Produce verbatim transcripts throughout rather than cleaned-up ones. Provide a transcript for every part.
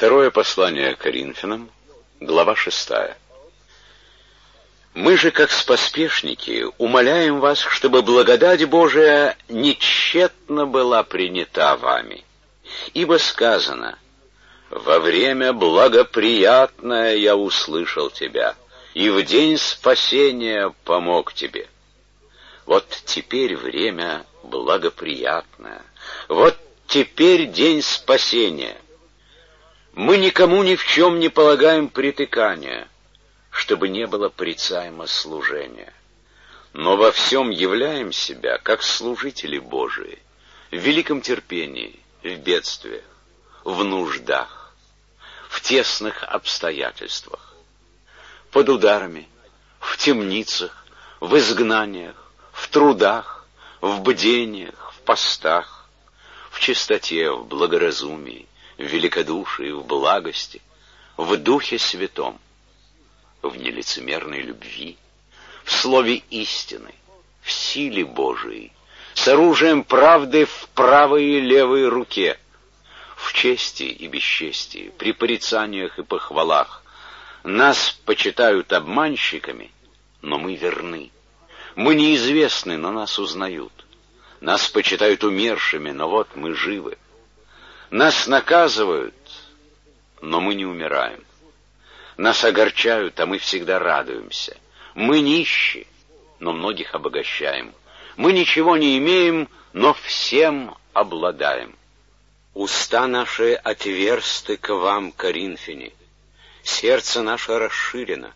Второе послание Коринфянам, глава шестая. Мы же, как споспешники, умоляем вас, чтобы благодать Божия нетщетно была принята вами. Ибо сказано: «Во время благоприятное я услышал тебя, и в день спасения помог тебе». Вот теперь время благоприятное, вот теперь день спасения. Мы никому ни в чем не полагаем притыкания, чтобы не было порицаемо служения, но во всем являем себя, как служители Божии, в великом терпении, в бедствиях, в нуждах, в тесных обстоятельствах, под ударами, в темницах, в изгнаниях, в трудах, в бдениях, в постах, в чистоте, в благоразумии, в великодушии, в благости, в Духе Святом, в нелицемерной любви, в слове истины, в силе Божией, с оружием правды в правой и левой руке, в чести и бесчестии, при порицаниях и похвалах. Нас почитают обманщиками, но мы верны. Мы неизвестны, но нас узнают. Нас почитают умершими, но вот мы живы. Нас наказывают, но мы не умираем. Нас огорчают, а мы всегда радуемся. Мы нищи, но многих обогащаем. Мы ничего не имеем, но всем обладаем. Уста наши отверсты к вам, коринфяне, сердце наше расширено.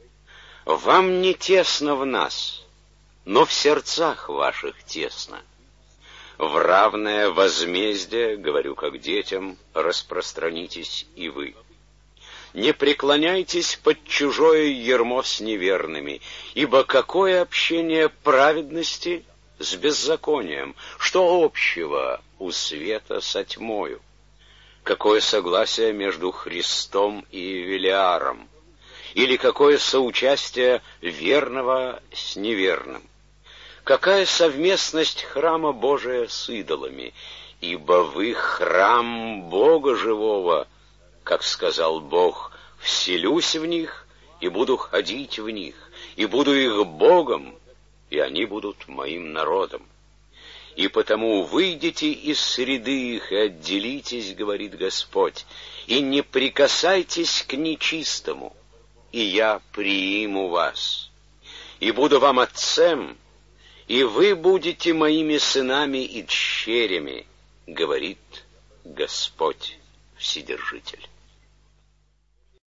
Вам не тесно в нас, но в сердцах ваших тесно. В равное возмездие, говорю как детям, распространитесь и вы. Не преклоняйтесь под чужое ярмо с неверными, ибо какое общение праведности с беззаконием, что общего у света со тьмою? Какое согласие между Христом и Велиаром? Или какое соучастие верного с неверным? Какая совместность храма Божия с идолами? Ибо вы храм Бога живого, как сказал Бог: «Вселюсь в них и буду ходить в них, и буду их Богом, и они будут моим народом». И потому выйдите из среды их и отделитесь, говорит Господь, и не прикасайтесь к нечистому, и я прииму вас, и буду вам отцем, и вы будете моими сынами и дщерями, говорит Господь Вседержитель.